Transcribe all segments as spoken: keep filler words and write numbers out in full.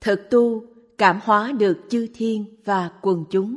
thực tu cảm hóa được chư thiên và quần chúng.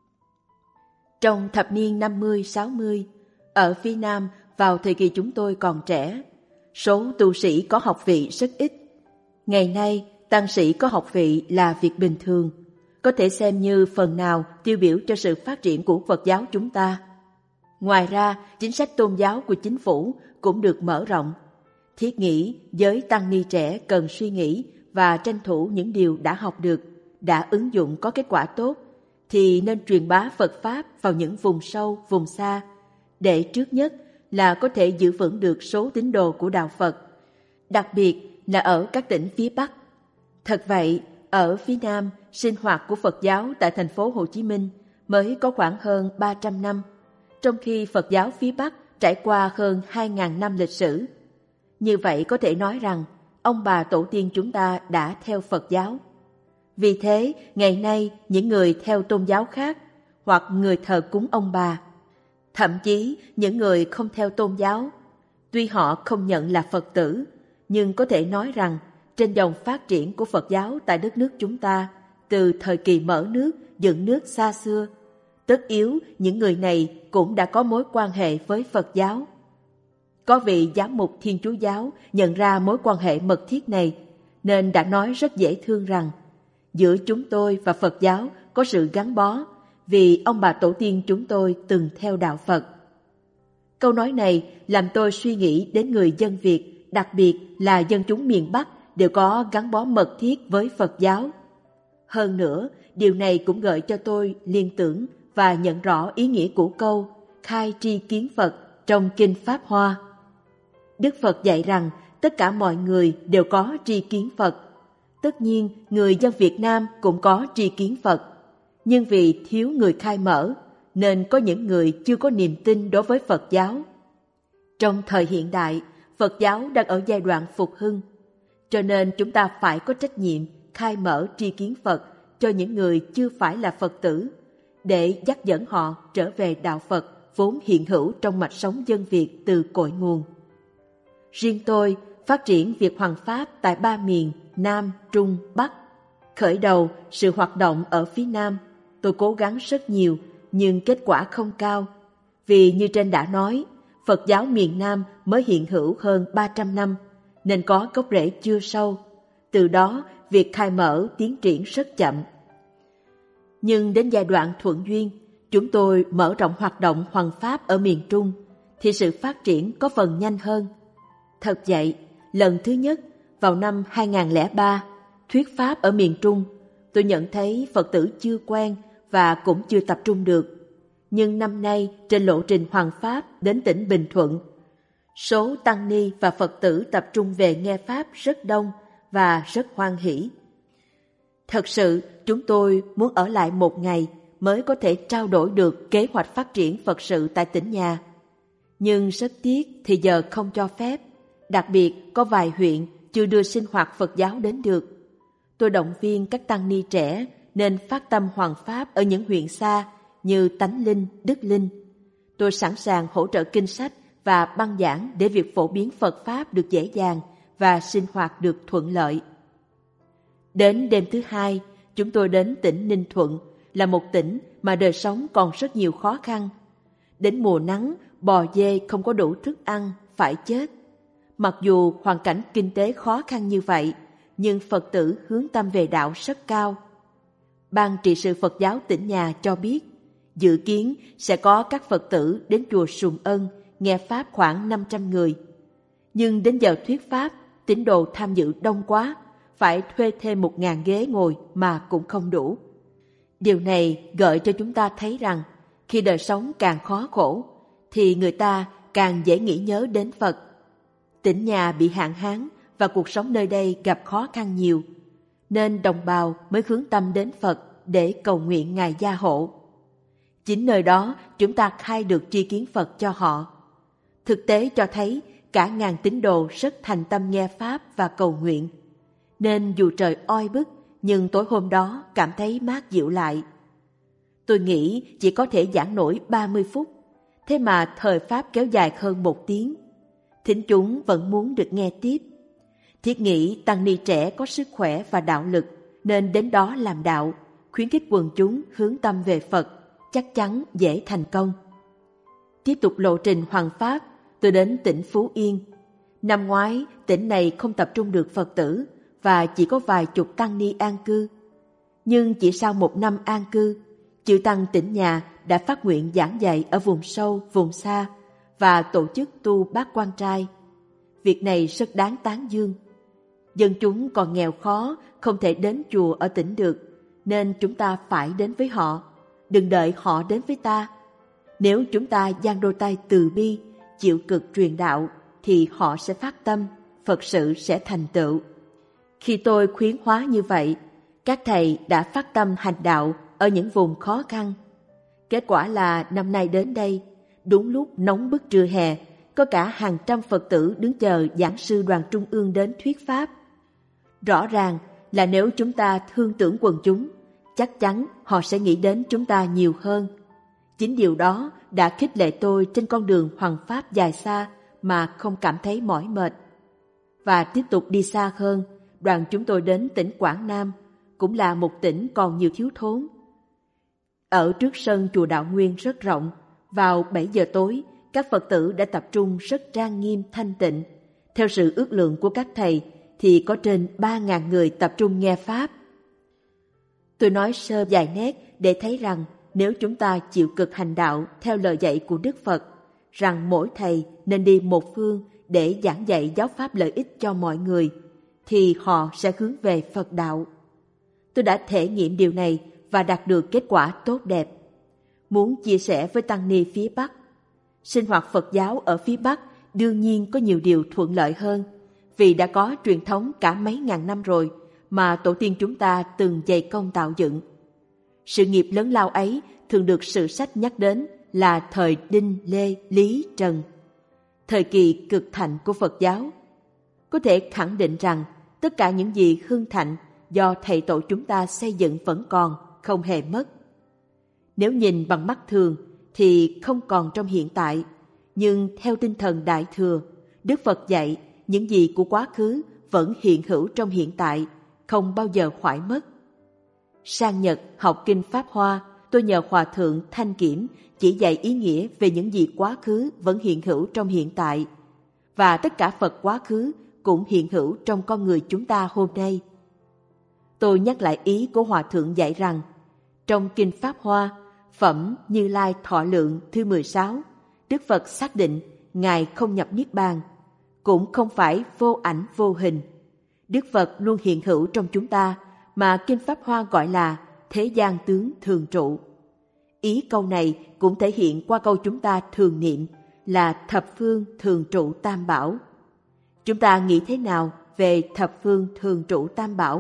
Trong thập niên năm mươi sáu mươi, ở phía Nam vào thời kỳ chúng tôi còn trẻ, số tu sĩ có học vị rất ít. Ngày nay, tăng sĩ có học vị là việc bình thường, có thể xem như phần nào tiêu biểu cho sự phát triển của Phật giáo chúng ta. Ngoài ra, chính sách tôn giáo của chính phủ cũng được mở rộng. Thiết nghĩ giới tăng ni trẻ cần suy nghĩ và tranh thủ những điều đã học được, đã ứng dụng có kết quả tốt, thì nên truyền bá Phật Pháp vào những vùng sâu, vùng xa, để trước nhất là có thể giữ vững được số tín đồ của Đạo Phật, đặc biệt là ở các tỉnh phía Bắc. Thật vậy, ở phía Nam, sinh hoạt của Phật giáo tại thành phố Hồ Chí Minh mới có khoảng hơn ba trăm năm, trong khi Phật giáo phía Bắc trải qua hơn hai nghìn năm lịch sử. Như vậy có thể nói rằng, ông bà tổ tiên chúng ta đã theo Phật giáo. Vì thế, ngày nay những người theo tôn giáo khác hoặc người thờ cúng ông bà, thậm chí những người không theo tôn giáo, tuy họ không nhận là Phật tử, nhưng có thể nói rằng trên dòng phát triển của Phật giáo tại đất nước chúng ta, từ thời kỳ mở nước, dựng nước xa xưa, tất yếu những người này cũng đã có mối quan hệ với Phật giáo. Có vị giám mục Thiên Chúa giáo nhận ra mối quan hệ mật thiết này, nên đã nói rất dễ thương rằng giữa chúng tôi và Phật giáo có sự gắn bó, vì ông bà tổ tiên chúng tôi từng theo đạo Phật. Câu nói này làm tôi suy nghĩ đến người dân Việt, đặc biệt là dân chúng miền Bắc đều có gắn bó mật thiết với Phật giáo. Hơn nữa, điều này cũng gợi cho tôi liên tưởng và nhận rõ ý nghĩa của câu khai tri kiến Phật trong Kinh Pháp Hoa. Đức Phật dạy rằng tất cả mọi người đều có tri kiến Phật. Tất nhiên, người dân Việt Nam cũng có tri kiến Phật. Nhưng vì thiếu người khai mở, nên có những người chưa có niềm tin đối với Phật giáo. Trong thời hiện đại, Phật giáo đang ở giai đoạn phục hưng. Cho nên chúng ta phải có trách nhiệm khai mở tri kiến Phật cho những người chưa phải là Phật tử, để dắt dẫn họ trở về đạo Phật vốn hiện hữu trong mạch sống dân Việt từ cội nguồn. Riêng tôi phát triển việc hoằng pháp tại ba miền Nam, Trung, Bắc. Khởi đầu sự hoạt động ở phía Nam, tôi cố gắng rất nhiều nhưng kết quả không cao. Vì như trên đã nói, Phật giáo miền Nam mới hiện hữu hơn ba trăm năm, nên có gốc rễ chưa sâu. Từ đó, việc khai mở tiến triển rất chậm. Nhưng đến giai đoạn thuận duyên, chúng tôi mở rộng hoạt động hoằng pháp ở miền Trung, thì sự phát triển có phần nhanh hơn. Thật vậy, lần thứ nhất, vào năm hai không không ba, thuyết pháp ở miền Trung, tôi nhận thấy Phật tử chưa quen và cũng chưa tập trung được. Nhưng năm nay, trên lộ trình hoằng pháp đến tỉnh Bình Thuận, số tăng ni và Phật tử tập trung về nghe pháp rất đông và rất hoan hỷ. Thật sự, chúng tôi muốn ở lại một ngày mới có thể trao đổi được kế hoạch phát triển Phật sự tại tỉnh nhà. Nhưng rất tiếc thì giờ không cho phép, đặc biệt có vài huyện chưa đưa sinh hoạt Phật giáo đến được. Tôi động viên các tăng ni trẻ nên phát tâm hoằng pháp ở những huyện xa như Tánh Linh, Đức Linh. Tôi sẵn sàng hỗ trợ kinh sách và băng giảng để việc phổ biến Phật Pháp được dễ dàng và sinh hoạt được thuận lợi. Đến đêm thứ hai, chúng tôi đến tỉnh Ninh Thuận, là một tỉnh mà đời sống còn rất nhiều khó khăn. Đến mùa nắng, bò dê không có đủ thức ăn, phải chết. Mặc dù hoàn cảnh kinh tế khó khăn như vậy, nhưng Phật tử hướng tâm về đạo rất cao. Ban trị sự Phật giáo tỉnh nhà cho biết, dự kiến sẽ có các Phật tử đến chùa Sùng Ân nghe Pháp khoảng năm trăm người. Nhưng đến giờ thuyết Pháp, tín đồ tham dự đông quá, phải thuê thêm một ngàn ghế ngồi mà cũng không đủ. Điều này gợi cho chúng ta thấy rằng, khi đời sống càng khó khổ, thì người ta càng dễ nghĩ nhớ đến Phật. Tỉnh nhà bị hạn hán và cuộc sống nơi đây gặp khó khăn nhiều, nên đồng bào mới hướng tâm đến Phật để cầu nguyện Ngài gia hộ. Chính nơi đó chúng ta khai được tri kiến Phật cho họ. Thực tế cho thấy cả ngàn tín đồ rất thành tâm nghe Pháp và cầu nguyện. Nên dù trời oi bức, nhưng tối hôm đó cảm thấy mát dịu lại. Tôi nghĩ chỉ có thể giảng nổi ba mươi phút, thế mà thời Pháp kéo dài hơn một tiếng. Thính chúng vẫn muốn được nghe tiếp. Thiết nghĩ tăng ni trẻ có sức khỏe và đạo lực, nên đến đó làm đạo, khuyến khích quần chúng hướng tâm về Phật, chắc chắn dễ thành công. Tiếp tục lộ trình hoằng pháp, tôi đến tỉnh Phú Yên. Năm ngoái, tỉnh này không tập trung được Phật tử và chỉ có vài chục tăng ni an cư. Nhưng chỉ sau một năm an cư, chư tăng tỉnh nhà đã phát nguyện giảng dạy ở vùng sâu, vùng xa và tổ chức tu bát quan trai. Việc này rất đáng tán dương. Dân chúng còn nghèo khó, không thể đến chùa ở tỉnh được, nên chúng ta phải đến với họ, đừng đợi họ đến với ta. Nếu chúng ta dang đôi tay từ bi, chịu cực truyền đạo, thì họ sẽ phát tâm, Phật sự sẽ thành tựu. Khi tôi khuyến hóa như vậy, các thầy đã phát tâm hành đạo ở những vùng khó khăn. Kết quả là năm nay đến đây, đúng lúc nóng bức trưa hè, có cả hàng trăm Phật tử đứng chờ giảng sư đoàn trung ương đến thuyết pháp. Rõ ràng là nếu chúng ta thương tưởng quần chúng, chắc chắn họ sẽ nghĩ đến chúng ta nhiều hơn. Chính điều đó đã khích lệ tôi trên con đường hoằng pháp dài xa mà không cảm thấy mỏi mệt. Và tiếp tục đi xa hơn, đoàn chúng tôi đến tỉnh Quảng Nam, cũng là một tỉnh còn nhiều thiếu thốn. Ở trước sân chùa Đạo Nguyên rất rộng, vào bảy giờ tối, các Phật tử đã tập trung rất trang nghiêm thanh tịnh. Theo sự ước lượng của các thầy, thì có trên ba ngàn người tập trung nghe Pháp. Tôi nói sơ vài nét để thấy rằng nếu chúng ta chịu cực hành đạo theo lời dạy của Đức Phật, rằng mỗi thầy nên đi một phương để giảng dạy giáo pháp lợi ích cho mọi người, thì họ sẽ hướng về Phật đạo. Tôi đã thể nghiệm điều này và đạt được kết quả tốt đẹp. Muốn chia sẻ với tăng ni phía Bắc, sinh hoạt Phật giáo ở phía Bắc đương nhiên có nhiều điều thuận lợi hơn, vì đã có truyền thống cả mấy ngàn năm rồi mà tổ tiên chúng ta từng dày công tạo dựng. Sự nghiệp lớn lao ấy thường được sử sách nhắc đến là thời Đinh, Lê, Lý, Trần, thời kỳ cực thịnh của Phật giáo. Có thể khẳng định rằng tất cả những gì hưng thịnh do thầy tổ chúng ta xây dựng vẫn còn, không hề mất. Nếu nhìn bằng mắt thường thì không còn trong hiện tại, nhưng theo tinh thần Đại Thừa, Đức Phật dạy những gì của quá khứ vẫn hiện hữu trong hiện tại, không bao giờ khoải mất. Sang Nhật học kinh Pháp Hoa, tôi nhờ Hòa Thượng Thanh Kiểm chỉ dạy ý nghĩa về những gì quá khứ vẫn hiện hữu trong hiện tại, và tất cả Phật quá khứ cũng hiện hữu trong con người chúng ta hôm nay. Tôi nhắc lại ý của Hòa Thượng dạy rằng, trong kinh Pháp Hoa, phẩm Như Lai Thọ Lượng thứ mười sáu, Đức Phật xác định Ngài không nhập Niết Bàn, cũng không phải vô ảnh vô hình. Đức Phật luôn hiện hữu trong chúng ta, mà kinh Pháp Hoa gọi là thế gian tướng thường trụ. Ý câu này cũng thể hiện qua câu chúng ta thường niệm là thập phương thường trụ tam bảo. Chúng ta nghĩ thế nào về thập phương thường trụ tam bảo?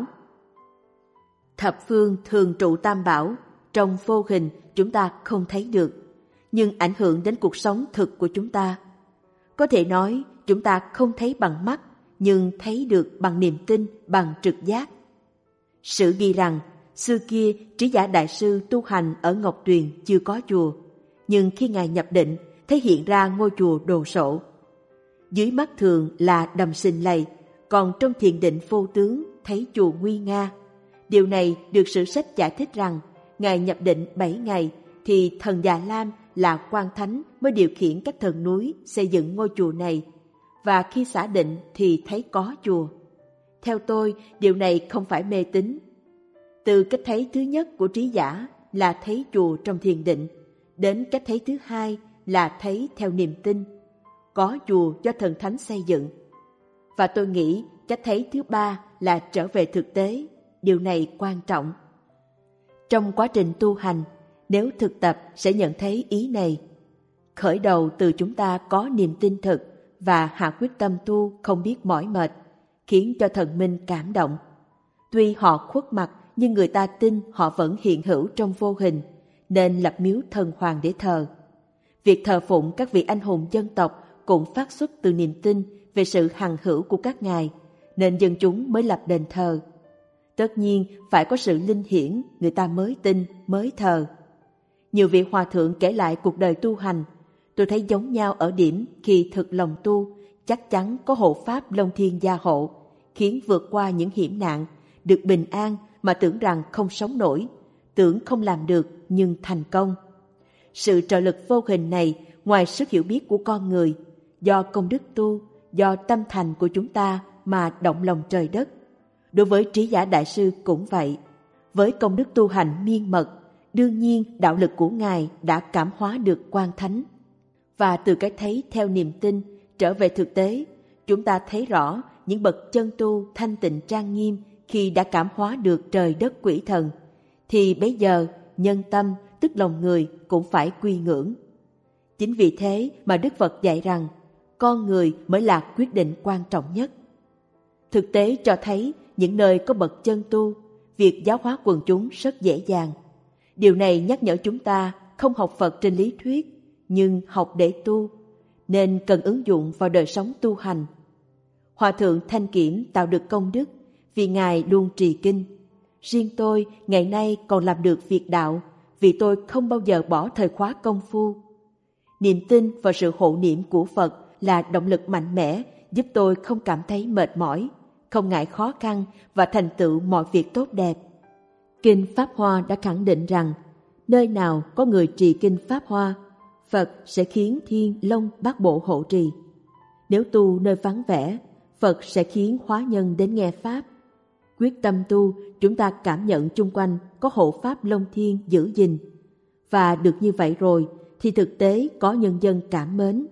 Thập phương thường trụ tam bảo trong vô hình chúng ta không thấy được, nhưng ảnh hưởng đến cuộc sống thực của chúng ta. Có thể nói chúng ta không thấy bằng mắt, nhưng thấy được bằng niềm tin, bằng trực giác. Sử ghi rằng, xưa kia Trí Giả Đại Sư tu hành ở Ngọc Tuyền chưa có chùa, nhưng khi Ngài nhập định, thấy hiện ra ngôi chùa đồ sộ. Dưới mắt thường là đầm sinh lầy, còn trong thiền định vô tướng thấy chùa nguy nga. Điều này được sử sách giải thích rằng, Ngài nhập định bảy ngày, thì thần Già Lam là quan thánh mới điều khiển các thần núi xây dựng ngôi chùa này, và khi xả định thì thấy có chùa. Theo tôi, điều này không phải mê tín. Từ cách thấy thứ nhất của Trí Giả là thấy chùa trong thiền định, đến cách thấy thứ hai là thấy theo niềm tin, có chùa do thần thánh xây dựng. Và tôi nghĩ cách thấy thứ ba là trở về thực tế, điều này quan trọng. Trong quá trình tu hành, nếu thực tập sẽ nhận thấy ý này. Khởi đầu từ chúng ta có niềm tin thực và hạ quyết tâm tu không biết mỏi mệt, khiến cho thần minh cảm động. Tuy họ khuất mặt, nhưng người ta tin họ vẫn hiện hữu trong vô hình, nên lập miếu thần hoàng để thờ. Việc thờ phụng các vị anh hùng dân tộc cũng phát xuất từ niềm tin về sự hằng hữu của các ngài, nên dân chúng mới lập đền thờ. Tất nhiên phải có sự linh hiển, người ta mới tin, mới thờ. Nhiều vị hòa thượng kể lại cuộc đời tu hành, tôi thấy giống nhau ở điểm khi thực lòng tu, chắc chắn có hộ pháp Long Thiên gia hộ, khiến vượt qua những hiểm nạn, được bình an mà tưởng rằng không sống nổi, tưởng không làm được nhưng thành công. Sự trợ lực vô hình này ngoài sức hiểu biết của con người, do công đức tu, do tâm thành của chúng ta mà động lòng trời đất. Đối với Trí Giả Đại Sư cũng vậy. Với công đức tu hành miên mật, đương nhiên đạo lực của Ngài đã cảm hóa được Quan Thánh. Và từ cái thấy theo niềm tin trở về thực tế, chúng ta thấy rõ những bậc chân tu thanh tịnh trang nghiêm khi đã cảm hóa được trời đất quỷ thần, thì bấy giờ nhân tâm tức lòng người cũng phải quy ngưỡng. Chính vì thế mà Đức Phật dạy rằng con người mới là quyết định quan trọng nhất. Thực tế cho thấy những nơi có bậc chân tu, việc giáo hóa quần chúng rất dễ dàng. Điều này nhắc nhở chúng ta không học Phật trên lý thuyết, nhưng học để tu, nên cần ứng dụng vào đời sống tu hành. Hòa thượng Thanh Kiểm tạo được công đức vì Ngài luôn trì kinh. Riêng tôi ngày nay còn làm được việc đạo vì tôi không bao giờ bỏ thời khóa công phu. Niềm tin và sự hộ niệm của Phật là động lực mạnh mẽ giúp tôi không cảm thấy mệt mỏi, không ngại khó khăn và thành tựu mọi việc tốt đẹp. Kinh Pháp Hoa đã khẳng định rằng nơi nào có người trì kinh Pháp Hoa, Phật sẽ khiến thiên long bát bộ hộ trì. Nếu tu nơi vắng vẻ, Phật sẽ khiến hóa nhân đến nghe Pháp. Quyết tâm tu, chúng ta cảm nhận chung quanh có hộ Pháp Long Thiên giữ gìn. Và được như vậy rồi thì thực tế có nhân dân cảm mến.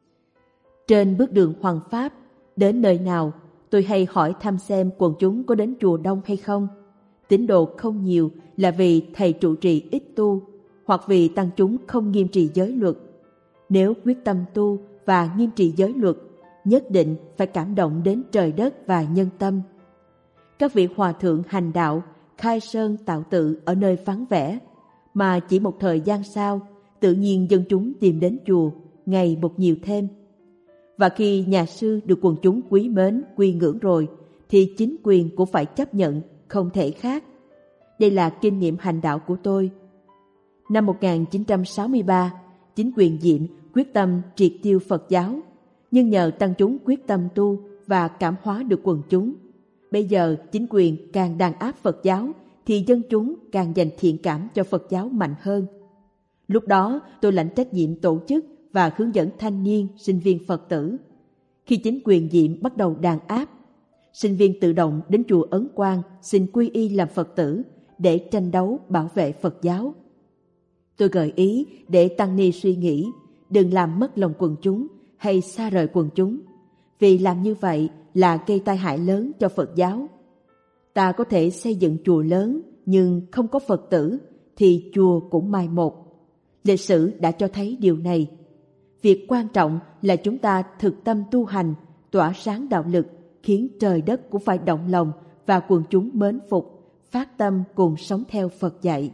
Trên bước đường hoằng Pháp, đến nơi nào, tôi hay hỏi thăm xem quần chúng có đến chùa đông hay không. Tín đồ không nhiều là vì thầy trụ trì ít tu, hoặc vì tăng chúng không nghiêm trì giới luật. Nếu quyết tâm tu và nghiêm trì giới luật, nhất định phải cảm động đến trời đất và nhân tâm. Các vị hòa thượng hành đạo, khai sơn tạo tự ở nơi vắng vẻ, mà chỉ một thời gian sau, tự nhiên dân chúng tìm đến chùa, ngày một nhiều thêm. Và khi nhà sư được quần chúng quý mến, quy ngưỡng rồi, thì chính quyền cũng phải chấp nhận, không thể khác. Đây là kinh nghiệm hành đạo của tôi. Năm một nghìn chín trăm sáu mươi ba, chính quyền Diệm quyết tâm triệt tiêu Phật giáo, nhưng nhờ tăng chúng quyết tâm tu và cảm hóa được quần chúng. Bây giờ chính quyền càng đàn áp Phật giáo, thì dân chúng càng dành thiện cảm cho Phật giáo mạnh hơn. Lúc đó tôi lãnh trách nhiệm tổ chức và hướng dẫn thanh niên, sinh viên Phật tử. Khi chính quyền Diệm bắt đầu đàn áp, sinh viên tự động đến chùa Ấn Quang xin quy y làm Phật tử để tranh đấu bảo vệ Phật giáo. Tôi gợi ý để tăng ni suy nghĩ, đừng làm mất lòng quần chúng hay xa rời quần chúng, vì làm như vậy là gây tai hại lớn cho Phật giáo. Ta có thể xây dựng chùa lớn nhưng không có Phật tử thì chùa cũng mai một. Lịch sử đã cho thấy điều này. Việc quan trọng là chúng ta thực tâm tu hành, tỏa sáng đạo lực, khiến trời đất cũng phải động lòng và quần chúng mến phục, phát tâm cùng sống theo Phật dạy.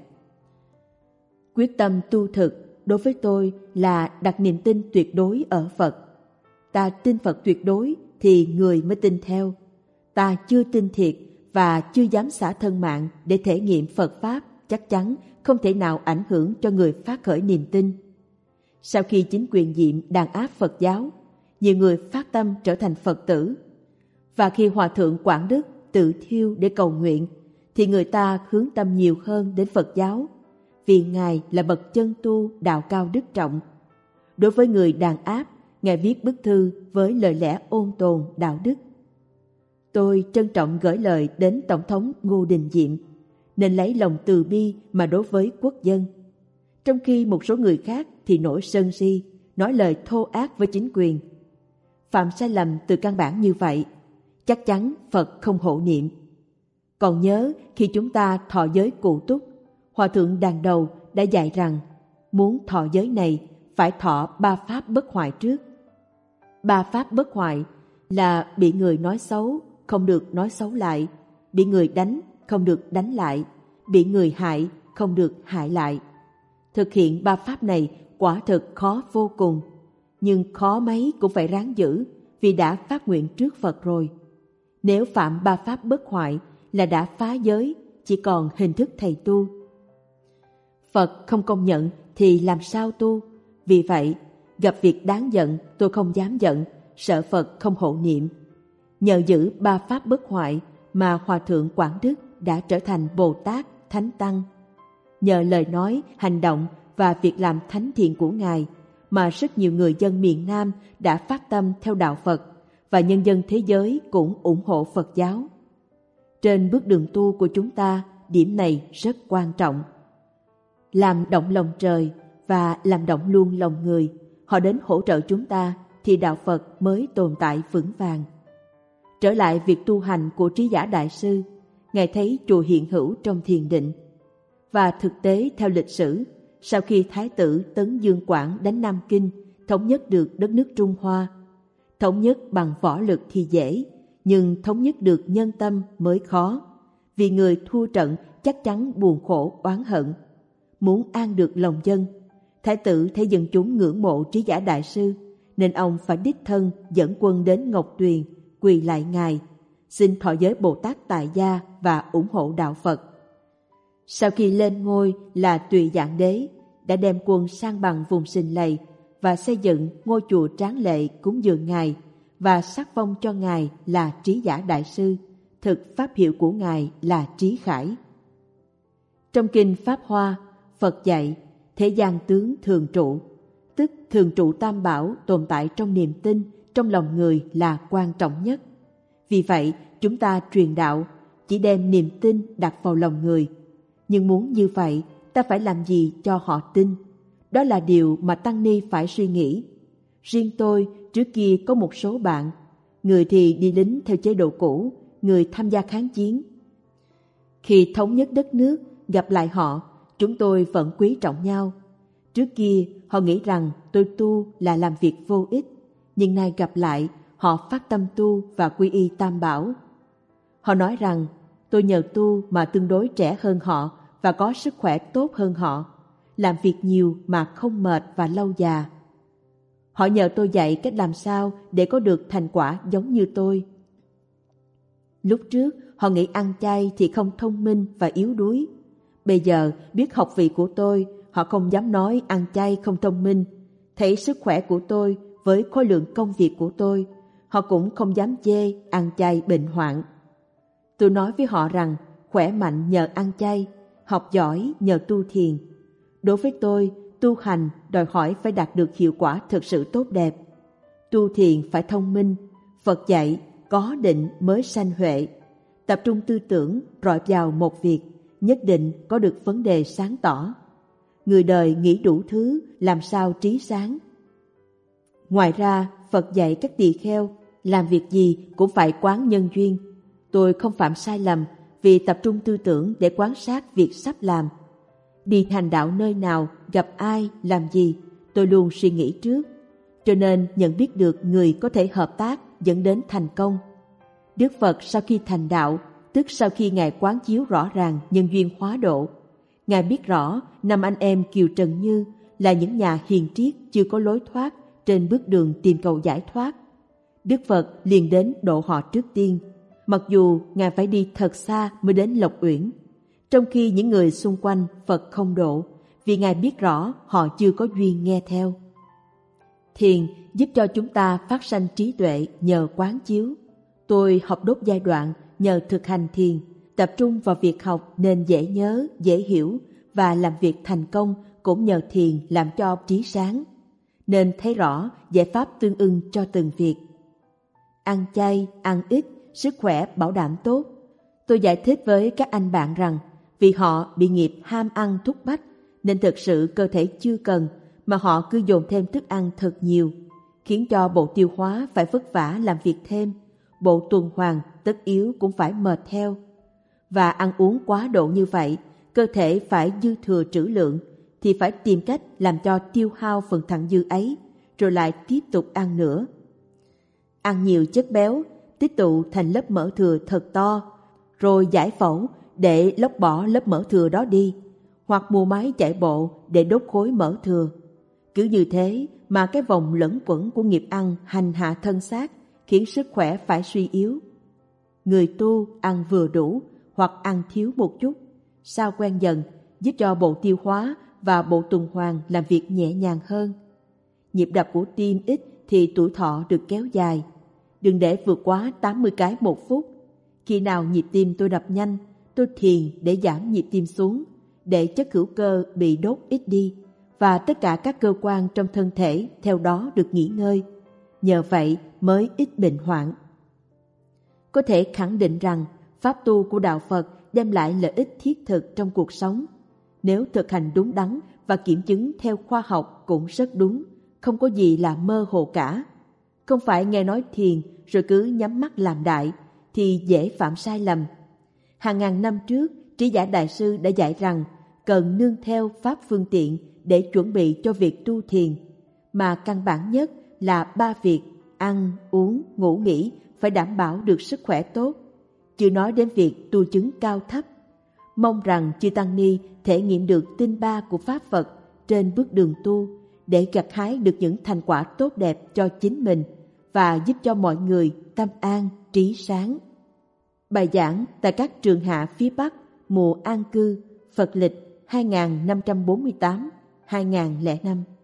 Quyết tâm tu thực đối với tôi là đặt niềm tin tuyệt đối ở Phật. Ta tin Phật tuyệt đối thì người mới tin theo. Ta chưa tin thiệt và chưa dám xả thân mạng để thể nghiệm Phật Pháp chắc chắn không thể nào ảnh hưởng cho người phát khởi niềm tin. Sau khi chính quyền Diệm đàn áp Phật giáo, nhiều người phát tâm trở thành Phật tử. Và khi Hòa thượng Quảng Đức tự thiêu để cầu nguyện, thì người ta hướng tâm nhiều hơn đến Phật giáo, vì Ngài là bậc chân tu đạo cao đức trọng. Đối với người đàn áp, Ngài viết bức thư với lời lẽ ôn tồn đạo đức. Tôi trân trọng gửi lời đến Tổng thống Ngô Đình Diệm, nên lấy lòng từ bi mà đối với quốc dân. Trong khi một số người khác thì nổi sân si, nói lời thô ác với chính quyền. Phạm sai lầm từ căn bản như vậy, chắc chắn Phật không hộ niệm. Còn nhớ khi chúng ta thọ giới cụ túc, Hòa thượng đàn đầu đã dạy rằng muốn thọ giới này phải thọ ba pháp bất hoại trước. Ba pháp bất hoại là bị người nói xấu, không được nói xấu lại, bị người đánh, không được đánh lại, bị người hại, không được hại lại. Thực hiện ba pháp này quả thực khó vô cùng, nhưng khó mấy cũng phải ráng giữ vì đã phát nguyện trước Phật rồi. Nếu phạm ba pháp bất hoại là đã phá giới, chỉ còn hình thức thầy tu. Phật không công nhận thì làm sao tu? Vì vậy, gặp việc đáng giận tôi không dám giận, sợ Phật không hộ niệm. Nhờ giữ ba pháp bất hoại mà Hòa thượng Quảng Đức đã trở thành Bồ Tát, Thánh Tăng. Nhờ lời nói, hành động và việc làm thánh thiện của Ngài mà rất nhiều người dân miền Nam đã phát tâm theo đạo Phật và nhân dân thế giới cũng ủng hộ Phật giáo. Trên bước đường tu của chúng ta, điểm này rất quan trọng. Làm động lòng trời và làm động luôn lòng người, họ đến hỗ trợ chúng ta thì đạo Phật mới tồn tại vững vàng. Trở lại việc tu hành của Trí Giả Đại Sư, Ngài thấy chùa hiện hữu trong thiền định. Và thực tế theo lịch sử, sau khi Thái tử Tấn Dương Quảng đánh Nam Kinh, thống nhất được đất nước Trung Hoa, thống nhất bằng võ lực thì dễ, nhưng thống nhất được nhân tâm mới khó. Vì người thua trận chắc chắn buồn khổ oán hận. Muốn an được lòng dân, Thái tử thấy dân chúng ngưỡng mộ Trí Giả Đại Sư, nên ông phải đích thân dẫn quân đến Ngọc Tuyền, quỳ lại Ngài, xin thọ giới Bồ Tát tại gia và ủng hộ đạo Phật. Sau khi lên ngôi là Tùy Dạng Đế, đã đem quân sang bằng vùng Sình Lầy và xây dựng ngôi chùa tráng lệ cúng dường Ngài và sắc phong cho Ngài là Trí Giả Đại Sư, thực pháp hiệu của Ngài là Trí Khải. Trong kinh Pháp Hoa, Phật dạy thế gian tướng thường trụ, tức thường trụ tam bảo tồn tại trong niềm tin, trong lòng người là quan trọng nhất. Vì vậy, chúng ta truyền đạo chỉ đem niềm tin đặt vào lòng người. Nhưng muốn như vậy, ta phải làm gì cho họ tin? Đó là điều mà Tăng Ni phải suy nghĩ. Riêng tôi, trước kia có một số bạn, người thì đi lính theo chế độ cũ, người tham gia kháng chiến. Khi thống nhất đất nước, gặp lại họ, chúng tôi vẫn quý trọng nhau. Trước kia, họ nghĩ rằng tôi tu là làm việc vô ích, nhưng nay gặp lại, họ phát tâm tu và quy y Tam Bảo. Họ nói rằng, tôi nhờ tu mà tương đối trẻ hơn họ và có sức khỏe tốt hơn họ, làm việc nhiều mà không mệt và lâu già. Họ nhờ tôi dạy cách làm sao để có được thành quả giống như tôi. Lúc trước, họ nghĩ ăn chay thì không thông minh và yếu đuối. Bây giờ, biết học vị của tôi, họ không dám nói ăn chay không thông minh. Thấy sức khỏe của tôi với khối lượng công việc của tôi, họ cũng không dám chê ăn chay bệnh hoạn. Tôi nói với họ rằng khỏe mạnh nhờ ăn chay, học giỏi nhờ tu thiền. Đối với tôi, tu hành đòi hỏi phải đạt được hiệu quả thực sự tốt đẹp. Tu thiền phải thông minh, Phật dạy có định mới sanh huệ. Tập trung tư tưởng rọi vào một việc, nhất định có được vấn đề sáng tỏ. Người đời nghĩ đủ thứ, làm sao trí sáng. Ngoài ra, Phật dạy các tỳ kheo, làm việc gì cũng phải quán nhân duyên. Tôi không phạm sai lầm vì tập trung tư tưởng để quan sát việc sắp làm. Đi hành đạo nơi nào, gặp ai, làm gì, tôi luôn suy nghĩ trước. Cho nên nhận biết được người có thể hợp tác dẫn đến thành công. Đức Phật sau khi thành đạo, tức sau khi Ngài quán chiếu rõ ràng nhân duyên hóa độ, Ngài biết rõ năm anh em Kiều Trần Như là những nhà hiền triết chưa có lối thoát trên bước đường tìm cầu giải thoát. Đức Phật liền đến độ họ trước tiên, mặc dù Ngài phải đi thật xa mới đến Lộc Uyển, trong khi những người xung quanh Phật không độ, vì Ngài biết rõ họ chưa có duyên nghe theo. Thiền giúp cho chúng ta phát sanh trí tuệ nhờ quán chiếu. Tôi học đốt giai đoạn nhờ thực hành thiền, tập trung vào việc học nên dễ nhớ, dễ hiểu và làm việc thành công cũng nhờ thiền làm cho trí sáng, nên thấy rõ giải pháp tương ưng cho từng việc. Ăn chay, ăn ít, sức khỏe bảo đảm tốt. Tôi giải thích với các anh bạn rằng vì họ bị nghiệp ham ăn thúc bách nên thực sự cơ thể chưa cần mà họ cứ dồn thêm thức ăn thật nhiều, khiến cho bộ tiêu hóa phải vất vả làm việc thêm, bộ tuần hoàn tất yếu cũng phải mệt theo. Và ăn uống quá độ như vậy, cơ thể phải dư thừa trữ lượng, thì phải tìm cách làm cho tiêu hao phần thặng dư ấy, rồi lại tiếp tục ăn nữa. Ăn nhiều chất béo, tích tụ thành lớp mỡ thừa thật to, rồi giải phẫu để lóc bỏ lớp mỡ thừa đó đi, hoặc mua máy chạy bộ để đốt khối mỡ thừa. Cứ như thế mà cái vòng lẫn quẩn của nghiệp ăn hành hạ thân xác, khiến sức khỏe phải suy yếu. Người tu ăn vừa đủ hoặc ăn thiếu một chút, sao quen dần, giúp cho bộ tiêu hóa và bộ tuần hoàn làm việc nhẹ nhàng hơn. Nhịp đập của tim ít thì tuổi thọ được kéo dài. Đừng để vượt quá tám mươi cái một phút. Khi nào nhịp tim tôi đập nhanh, tôi thiền để giảm nhịp tim xuống, để chất hữu cơ bị đốt ít đi, và tất cả các cơ quan trong thân thể theo đó được nghỉ ngơi. Nhờ vậy mới ít bệnh hoạn. Có thể khẳng định rằng pháp tu của Đạo Phật đem lại lợi ích thiết thực trong cuộc sống. Nếu thực hành đúng đắn và kiểm chứng theo khoa học cũng rất đúng, không có gì là mơ hồ cả. Không phải nghe nói thiền rồi cứ nhắm mắt làm đại thì dễ phạm sai lầm. Hàng ngàn năm trước, Trí Giả Đại Sư đã dạy rằng cần nương theo pháp phương tiện để chuẩn bị cho việc tu thiền, mà căn bản nhất là ba việc ăn, uống, ngủ nghỉ phải đảm bảo được sức khỏe tốt, chưa nói đến việc tu chứng cao thấp. Mong rằng chư Tăng Ni thể nghiệm được tinh ba của Pháp Phật trên bước đường tu để gặt hái được những thành quả tốt đẹp cho chính mình và giúp cho mọi người tâm an, trí sáng. Bài giảng tại các trường hạ phía Bắc mùa an cư Phật lịch hai nghìn năm trăm bốn mươi tám đến hai nghìn lẻ năm.